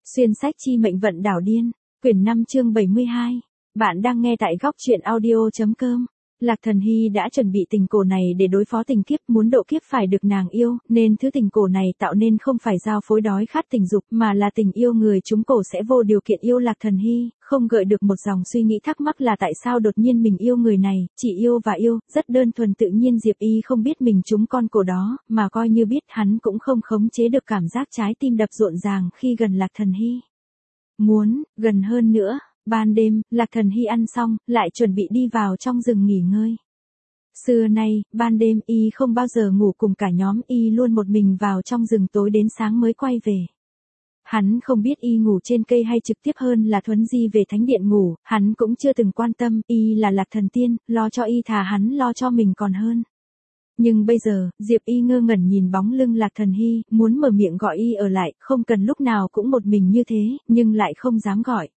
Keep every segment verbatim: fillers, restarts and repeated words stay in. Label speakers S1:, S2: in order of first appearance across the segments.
S1: Xuyên sách chi mệnh vận đảo điên, quyển năm chương bảy mươi hai. Bạn đang nghe tại góc truyện audio.com. Lạc Thần Hy đã chuẩn bị tình cổ này để đối phó tình kiếp, muốn độ kiếp phải được nàng yêu, nên thứ tình cổ này tạo nên không phải giao phối đói khát tình dục, mà là tình yêu. Người trúng cổ sẽ vô điều kiện yêu Lạc Thần Hy, không gợi được một dòng suy nghĩ thắc mắc là tại sao đột nhiên mình yêu người này, chỉ yêu và yêu, rất đơn thuần. Tự nhiên Diệp Y không biết mình trúng con cổ đó, mà coi như biết, hắn cũng không khống chế được cảm giác trái tim đập rộn ràng khi gần Lạc Thần Hy. Muốn, gần hơn nữa. Ban đêm, Lạc Thần Hy ăn xong, lại chuẩn bị đi vào trong rừng nghỉ ngơi. Xưa nay, ban đêm y không bao giờ ngủ cùng cả nhóm, y luôn một mình vào trong rừng tối đến sáng mới quay về. Hắn không biết y ngủ trên cây hay trực tiếp hơn là thuấn di về thánh điện ngủ, hắn cũng chưa từng quan tâm, y là Lạc Thần Tiên, lo cho y thà hắn lo cho mình còn hơn. Nhưng bây giờ, Diệp Y ngơ ngẩn nhìn bóng lưng Lạc Thần Hy, muốn mở miệng gọi y ở lại, không cần lúc nào cũng một mình như thế, nhưng lại không dám gọi.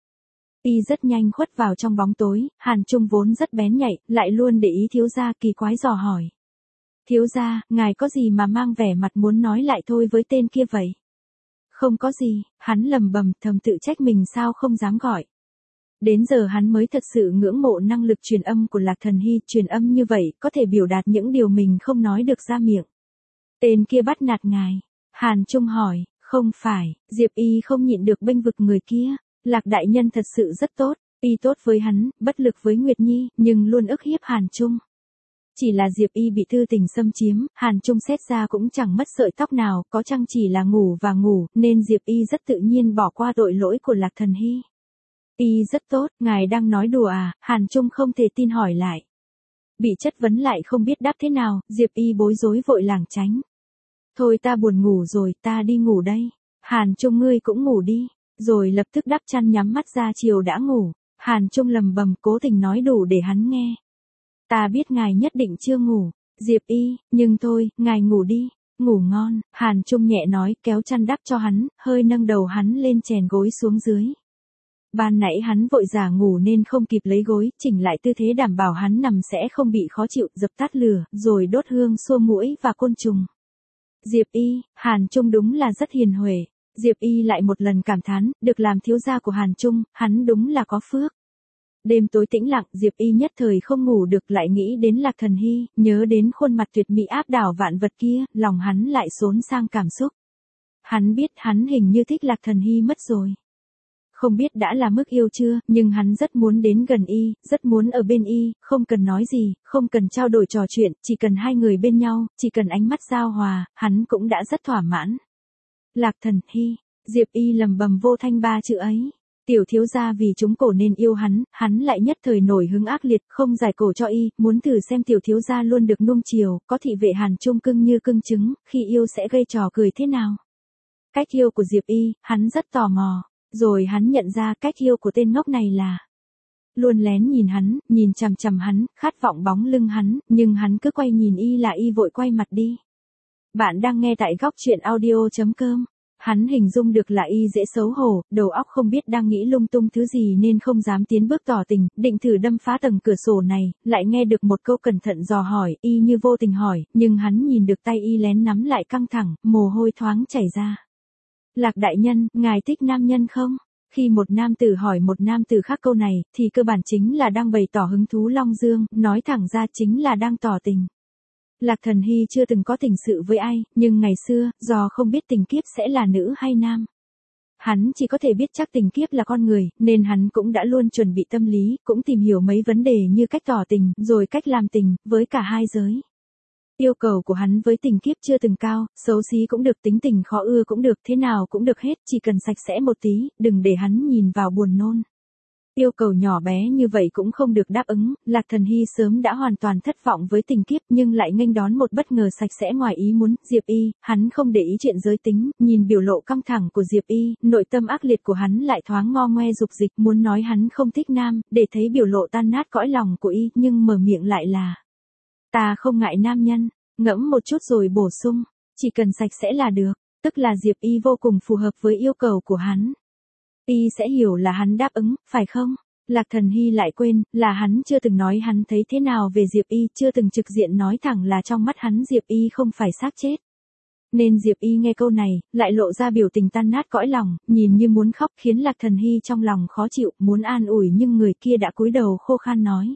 S1: Y rất nhanh khuất vào trong bóng tối, Hàn Trung vốn rất bén nhạy, lại luôn để ý thiếu gia, kỳ quái dò hỏi. Thiếu gia, ngài có gì mà mang vẻ mặt muốn nói lại thôi với tên kia vậy? Không có gì, hắn lầm bầm thầm tự trách mình sao không dám gọi. Đến giờ hắn mới thật sự ngưỡng mộ năng lực truyền âm của Lạc Thần Hy, truyền âm như vậy, có thể biểu đạt những điều mình không nói được ra miệng. Tên kia bắt nạt ngài. Hàn Trung hỏi, không phải, Diệp Y không nhịn được bênh vực người kia. Lạc đại nhân thật sự rất tốt, y tốt với hắn, bất lực với Nguyệt Nhi, nhưng luôn ức hiếp Hàn Trung. Chỉ là Diệp Y bị thư tình xâm chiếm, Hàn Trung xét ra cũng chẳng mất sợi tóc nào, có chăng chỉ là ngủ và ngủ, nên Diệp Y rất tự nhiên bỏ qua tội lỗi của Lạc Thần Hy. Y rất tốt, ngài đang nói đùa à? Hàn Trung không thể tin hỏi lại. Bị chất vấn lại không biết đáp thế nào, Diệp Y bối rối vội lảng tránh. Thôi ta buồn ngủ rồi, ta đi ngủ đây. Hàn Trung ngươi cũng ngủ đi. Rồi lập tức đắp chăn nhắm mắt ra chiều đã ngủ. Hàn Trung lầm bầm cố tình nói đủ để hắn nghe. Ta biết ngài nhất định chưa ngủ. Diệp Y, nhưng thôi, ngài ngủ đi. Ngủ ngon, Hàn Trung nhẹ nói, kéo chăn đắp cho hắn, hơi nâng đầu hắn lên chèn gối xuống dưới. Ban nãy hắn vội giả ngủ nên không kịp lấy gối, chỉnh lại tư thế đảm bảo hắn nằm sẽ không bị khó chịu, dập tắt lửa, rồi đốt hương xua muỗi và côn trùng. Diệp Y, Hàn Trung đúng là rất hiền huệ. Diệp Y lại một lần cảm thán, được làm thiếu gia của Hàn Trung, hắn đúng là có phước. Đêm tối tĩnh lặng, Diệp Y nhất thời không ngủ được, lại nghĩ đến Lạc Thần Hy, nhớ đến khuôn mặt tuyệt mỹ áp đảo vạn vật kia, lòng hắn lại xốn sang cảm xúc. Hắn biết hắn hình như thích Lạc Thần Hy mất rồi. Không biết đã là mức yêu chưa, nhưng hắn rất muốn đến gần y, rất muốn ở bên y, không cần nói gì, không cần trao đổi trò chuyện, chỉ cần hai người bên nhau, chỉ cần ánh mắt giao hòa, hắn cũng đã rất thỏa mãn. Lạc Thần Hy, Diệp Y lầm bầm vô thanh ba chữ ấy. Tiểu thiếu gia vì trúng cổ nên yêu hắn, hắn lại nhất thời nổi hứng ác liệt, không giải cổ cho y, muốn thử xem tiểu thiếu gia luôn được nuông chiều, có thị vệ Hàn Trung cưng như cưng trứng, khi yêu sẽ gây trò cười thế nào. Cách yêu của Diệp Y, hắn rất tò mò, rồi hắn nhận ra cách yêu của tên ngốc này là luôn lén nhìn hắn, nhìn chằm chằm hắn, khát vọng bóng lưng hắn, nhưng hắn cứ quay nhìn y là y vội quay mặt đi. Bạn đang nghe tại góc truyện audio.com. Hắn hình dung được là y dễ xấu hổ, đầu óc không biết đang nghĩ lung tung thứ gì nên không dám tiến bước tỏ tình, định thử đâm phá tầng cửa sổ này, lại nghe được một câu cẩn thận dò hỏi, y như vô tình hỏi, nhưng hắn nhìn được tay y lén nắm lại căng thẳng, mồ hôi thoáng chảy ra. Lạc đại nhân, ngài thích nam nhân không? Khi một nam tử hỏi một nam tử khác câu này, thì cơ bản chính là đang bày tỏ hứng thú long dương, nói thẳng ra chính là đang tỏ tình. Lạc Thần Hy chưa từng có tình sự với ai, nhưng ngày xưa, do không biết tình kiếp sẽ là nữ hay nam. Hắn chỉ có thể biết chắc tình kiếp là con người, nên hắn cũng đã luôn chuẩn bị tâm lý, cũng tìm hiểu mấy vấn đề như cách tỏ tình, rồi cách làm tình, với cả hai giới. Yêu cầu của hắn với tình kiếp chưa từng cao, xấu xí cũng được, tính tình khó ưa cũng được, thế nào cũng được hết, chỉ cần sạch sẽ một tí, đừng để hắn nhìn vào buồn nôn. Yêu cầu nhỏ bé như vậy cũng không được đáp ứng, Lạc Thần Hy sớm đã hoàn toàn thất vọng với tình kiếp nhưng lại nghênh đón một bất ngờ sạch sẽ ngoài ý muốn. Diệp Y, hắn không để ý chuyện giới tính, nhìn biểu lộ căng thẳng của Diệp Y, nội tâm ác liệt của hắn lại thoáng ngo ngoe dục dịch, muốn nói hắn không thích nam, để thấy biểu lộ tan nát cõi lòng của y, nhưng mở miệng lại là ta không ngại nam nhân, ngẫm một chút rồi bổ sung, chỉ cần sạch sẽ là được, tức là Diệp Y vô cùng phù hợp với yêu cầu của hắn. Y sẽ hiểu là hắn đáp ứng, phải không? Lạc Thần Hy lại quên, là hắn chưa từng nói hắn thấy thế nào về Diệp Y, chưa từng trực diện nói thẳng là trong mắt hắn Diệp Y không phải xác chết. Nên Diệp Y nghe câu này, lại lộ ra biểu tình tan nát cõi lòng, nhìn như muốn khóc khiến Lạc Thần Hy trong lòng khó chịu, muốn an ủi nhưng người kia đã cúi đầu khô khan nói.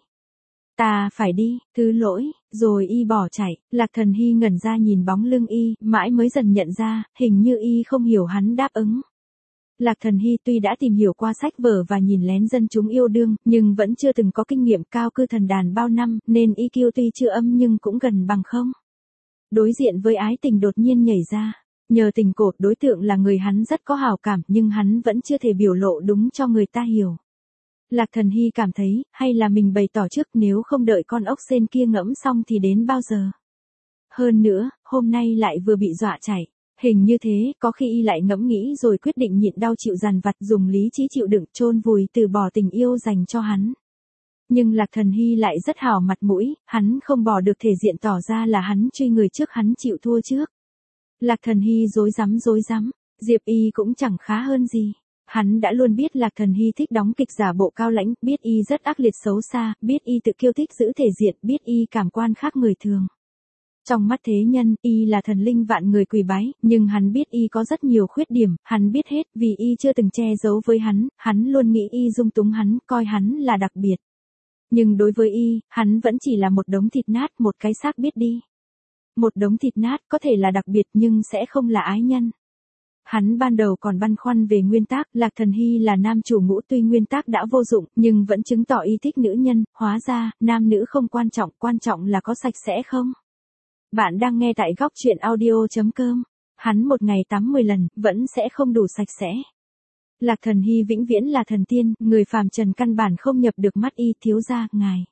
S1: Ta phải đi, thứ lỗi, rồi Y bỏ chạy, Lạc Thần Hy ngẩn ra nhìn bóng lưng Y, mãi mới dần nhận ra, hình như Y không hiểu hắn đáp ứng. Lạc Thần Hy tuy đã tìm hiểu qua sách vở và nhìn lén dân chúng yêu đương, nhưng vẫn chưa từng có kinh nghiệm cao cư thần đàn bao năm, nên i kiu tuy chưa âm nhưng cũng gần bằng không. Đối diện với ái tình đột nhiên nhảy ra, nhờ tình cột đối tượng là người hắn rất có hảo cảm nhưng hắn vẫn chưa thể biểu lộ đúng cho người ta hiểu. Lạc Thần Hy cảm thấy, hay là mình bày tỏ trước nếu không đợi con ốc sên kia ngẫm xong thì đến bao giờ. Hơn nữa, hôm nay lại vừa bị dọa chạy. Hình như thế, có khi y lại ngẫm nghĩ rồi quyết định nhịn đau chịu dằn vặt dùng lý trí chịu đựng chôn vùi từ bỏ tình yêu dành cho hắn. Nhưng Lạc Thần Hy lại rất hảo mặt mũi, hắn không bỏ được thể diện tỏ ra là hắn truy người trước hắn chịu thua trước. Lạc Thần Hy dối rắm dối rắm, Diệp Y cũng chẳng khá hơn gì. Hắn đã luôn biết Lạc Thần Hy thích đóng kịch giả bộ cao lãnh, biết Y rất ác liệt xấu xa, biết Y tự kiêu thích giữ thể diện, biết Y cảm quan khác người thường. Trong mắt thế nhân, Y là thần linh vạn người quỳ bái, nhưng hắn biết Y có rất nhiều khuyết điểm, hắn biết hết vì Y chưa từng che giấu với hắn, hắn luôn nghĩ Y dung túng hắn, coi hắn là đặc biệt. Nhưng đối với Y, hắn vẫn chỉ là một đống thịt nát, một cái xác biết đi. Một đống thịt nát có thể là đặc biệt nhưng sẽ không là ái nhân. Hắn ban đầu còn băn khoăn về nguyên tắc, Lạc Thần Hy là nam chủ ngũ tuy nguyên tắc đã vô dụng, nhưng vẫn chứng tỏ Y thích nữ nhân, hóa ra, nam nữ không quan trọng, quan trọng là có sạch sẽ không. Bạn đang nghe tại góc truyện audio chấm com. Hắn một ngày tắm mười lần, vẫn sẽ không đủ sạch sẽ. Lạc Thần Hy vĩnh viễn là thần tiên, người phàm trần căn bản không nhập được mắt Y, thiếu gia, ngài.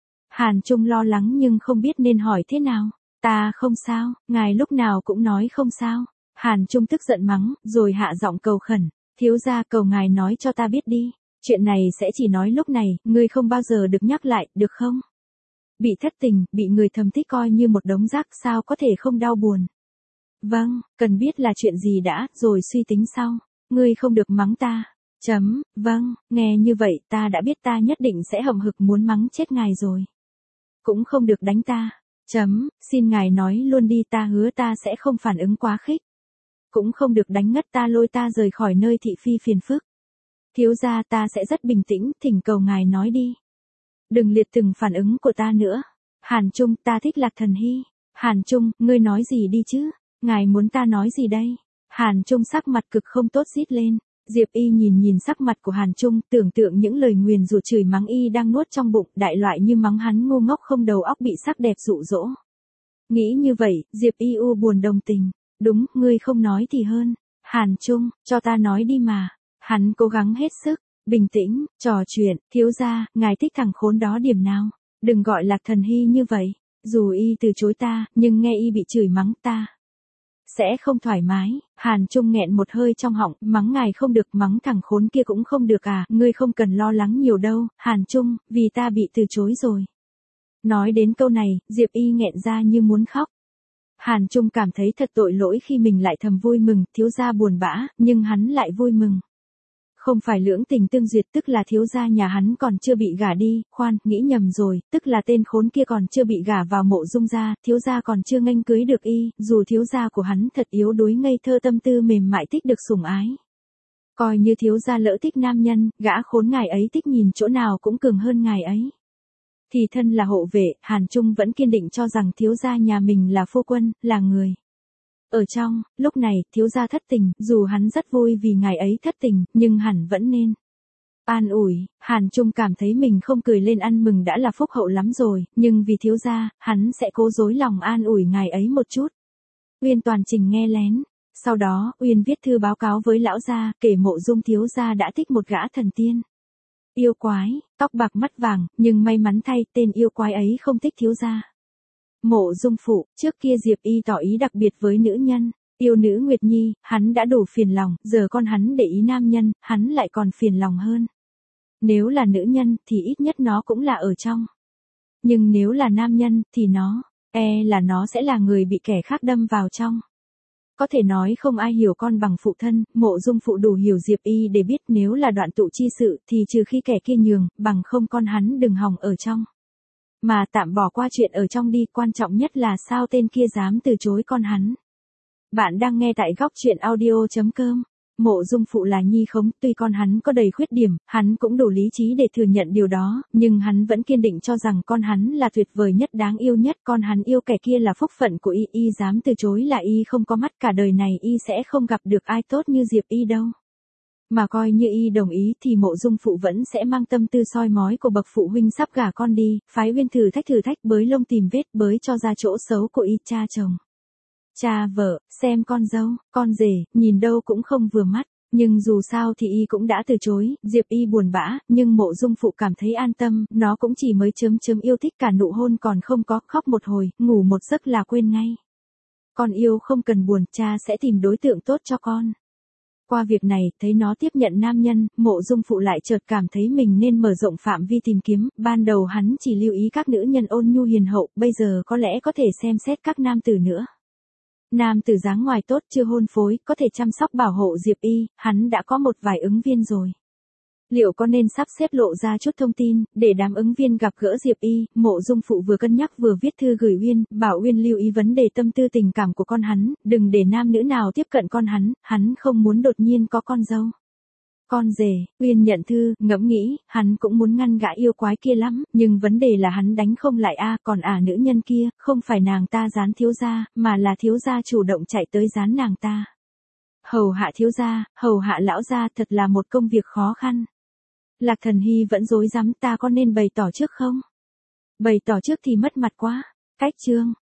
S1: Hàn Trung lo lắng nhưng không biết nên hỏi thế nào. Ta không sao, ngài lúc nào cũng nói không sao. Hàn Trung tức giận mắng, rồi hạ giọng cầu khẩn. Thiếu gia, cầu ngài nói cho ta biết đi. Chuyện này sẽ chỉ nói lúc này, ngươi không bao giờ được nhắc lại, được không? Bị thất tình, bị người thầm thích coi như một đống rác, sao có thể không đau buồn. Vâng, cần biết là chuyện gì đã, rồi suy tính sau. Ngươi không được mắng ta. Chấm, vâng, nghe như vậy ta đã biết ta nhất định sẽ hậm hực muốn mắng chết ngài rồi. Cũng không được đánh ta. Chấm, xin ngài nói luôn đi, ta hứa ta sẽ không phản ứng quá khích. Cũng không được đánh ngất ta, lôi ta rời khỏi nơi thị phi phiền phức. Thiếu gia, ta sẽ rất bình tĩnh, thỉnh cầu ngài nói đi. Đừng liệt từng phản ứng của ta nữa. Hàn Trung, ta thích Lạc Thần Hy. Hàn Trung, ngươi nói gì đi chứ? Ngài muốn ta nói gì đây? Hàn Trung sắc mặt cực không tốt rít lên. Diệp Y nhìn nhìn sắc mặt của Hàn Trung, tưởng tượng những lời nguyền rủa chửi mắng Y đang nuốt trong bụng, đại loại như mắng hắn ngu ngốc không đầu óc bị sắc đẹp dụ dỗ. Nghĩ như vậy, Diệp Y u buồn đồng tình. Đúng, ngươi không nói thì hơn. Hàn Trung, cho ta nói đi mà. Hắn cố gắng hết sức. Bình tĩnh, trò chuyện, thiếu gia, ngài thích thằng khốn đó điểm nào? Đừng gọi Lạc Thần Hy như vậy. Dù Y từ chối ta, nhưng nghe Y bị chửi mắng ta sẽ không thoải mái. Hàn Trung nghẹn một hơi trong họng, mắng ngài không được, mắng thằng khốn kia cũng không được à, ngươi không cần lo lắng nhiều đâu, Hàn Trung, vì ta bị từ chối rồi. Nói đến câu này, Diệp Y nghẹn ra như muốn khóc. Hàn Trung cảm thấy thật tội lỗi khi mình lại thầm vui mừng, thiếu gia buồn bã, nhưng hắn lại vui mừng. Không phải lưỡng tình tương duyệt, tức là thiếu gia nhà hắn còn chưa bị gả đi, khoan, nghĩ nhầm rồi, tức là tên khốn kia còn chưa bị gả vào Mộ Dung gia, thiếu gia còn chưa nghênh cưới được Y, dù thiếu gia của hắn thật yếu đuối ngây thơ tâm tư mềm mại thích được sủng ái. Coi như thiếu gia lỡ thích nam nhân, gã khốn ngài ấy thích nhìn chỗ nào cũng cường hơn ngài ấy. Thì thân là hộ vệ, Hàn Trung vẫn kiên định cho rằng thiếu gia nhà mình là phu quân, là người. Ở trong, lúc này, thiếu gia thất tình, dù hắn rất vui vì ngài ấy thất tình, nhưng hẳn vẫn nên an ủi. Hàn Trung cảm thấy mình không cười lên ăn mừng đã là phúc hậu lắm rồi, nhưng vì thiếu gia, hắn sẽ cố dối lòng an ủi ngài ấy một chút. Uyên toàn trình nghe lén. Sau đó, Uyên viết thư báo cáo với lão gia, kể Mộ Dung thiếu gia đã thích một gã thần tiên. Yêu quái, tóc bạc mắt vàng, nhưng may mắn thay, tên yêu quái ấy không thích thiếu gia. Mộ Dung phụ, trước kia Diệp Y tỏ ý đặc biệt với nữ nhân, yêu nữ Nguyệt Nhi, hắn đã đủ phiền lòng, giờ con hắn để ý nam nhân, hắn lại còn phiền lòng hơn. Nếu là nữ nhân, thì ít nhất nó cũng là ở trong. Nhưng nếu là nam nhân, thì nó, e là nó sẽ là người bị kẻ khác đâm vào trong. Có thể nói không ai hiểu con bằng phụ thân, Mộ Dung phụ đủ hiểu Diệp Y để biết nếu là đoạn tụ chi sự, thì trừ khi kẻ kia nhường, bằng không con hắn đừng hòng ở trong. Mà tạm bỏ qua chuyện ở trong đi, quan trọng nhất là sao tên kia dám từ chối con hắn. Bạn đang nghe tại góc chuyện audio chấm com. Mộ Dung Phụ là nhi khống, tuy con hắn có đầy khuyết điểm, hắn cũng đủ lý trí để thừa nhận điều đó, nhưng hắn vẫn kiên định cho rằng con hắn là tuyệt vời nhất, đáng yêu nhất, con hắn yêu kẻ kia là phúc phận của y, y dám từ chối là y không có mắt, cả đời này y sẽ không gặp được ai tốt như Diệp Y đâu. Mà coi như y đồng ý thì Mộ Dung Phụ vẫn sẽ mang tâm tư soi mói của bậc phụ huynh sắp gả con đi, phái Uyên thử thách thử thách bới lông tìm vết, bới cho ra chỗ xấu của y, cha chồng, cha vợ, xem con dâu, con rể, nhìn đâu cũng không vừa mắt. Nhưng dù sao thì y cũng đã từ chối, Diệp Y buồn bã, nhưng Mộ Dung Phụ cảm thấy an tâm, nó cũng chỉ mới chớm chớm yêu thích, cả nụ hôn còn không có, khóc một hồi, ngủ một giấc là quên ngay. Con yêu không cần buồn, cha sẽ tìm đối tượng tốt cho con. Qua việc này, thấy nó tiếp nhận nam nhân, Mộ Dung Phụ lại chợt cảm thấy mình nên mở rộng phạm vi tìm kiếm, ban đầu hắn chỉ lưu ý các nữ nhân ôn nhu hiền hậu, bây giờ có lẽ có thể xem xét các nam tử nữa. Nam tử dáng ngoài tốt, chưa hôn phối, có thể chăm sóc bảo hộ Diệp Y, hắn đã có một vài ứng viên rồi. Liệu có nên sắp xếp lộ ra chút thông tin, để đám ứng viên gặp gỡ Diệp Y? Mộ Dung Phụ vừa cân nhắc vừa viết thư gửi Uyên, bảo Uyên lưu ý vấn đề tâm tư tình cảm của con hắn, đừng để nam nữ nào tiếp cận con hắn, hắn không muốn đột nhiên có con dâu. Con rể, Uyên nhận thư, ngẫm nghĩ, hắn cũng muốn ngăn gã yêu quái kia lắm, nhưng vấn đề là hắn đánh không lại a, còn à nữ nhân kia, không phải nàng ta gián thiếu gia, mà là thiếu gia chủ động chạy tới gián nàng ta. Hầu hạ thiếu gia, hầu hạ lão gia thật là một công việc khó khăn. Lạc Thần Hy vẫn rối rắm, ta có nên bày tỏ trước không? Bày tỏ trước thì mất mặt quá. Cách chương.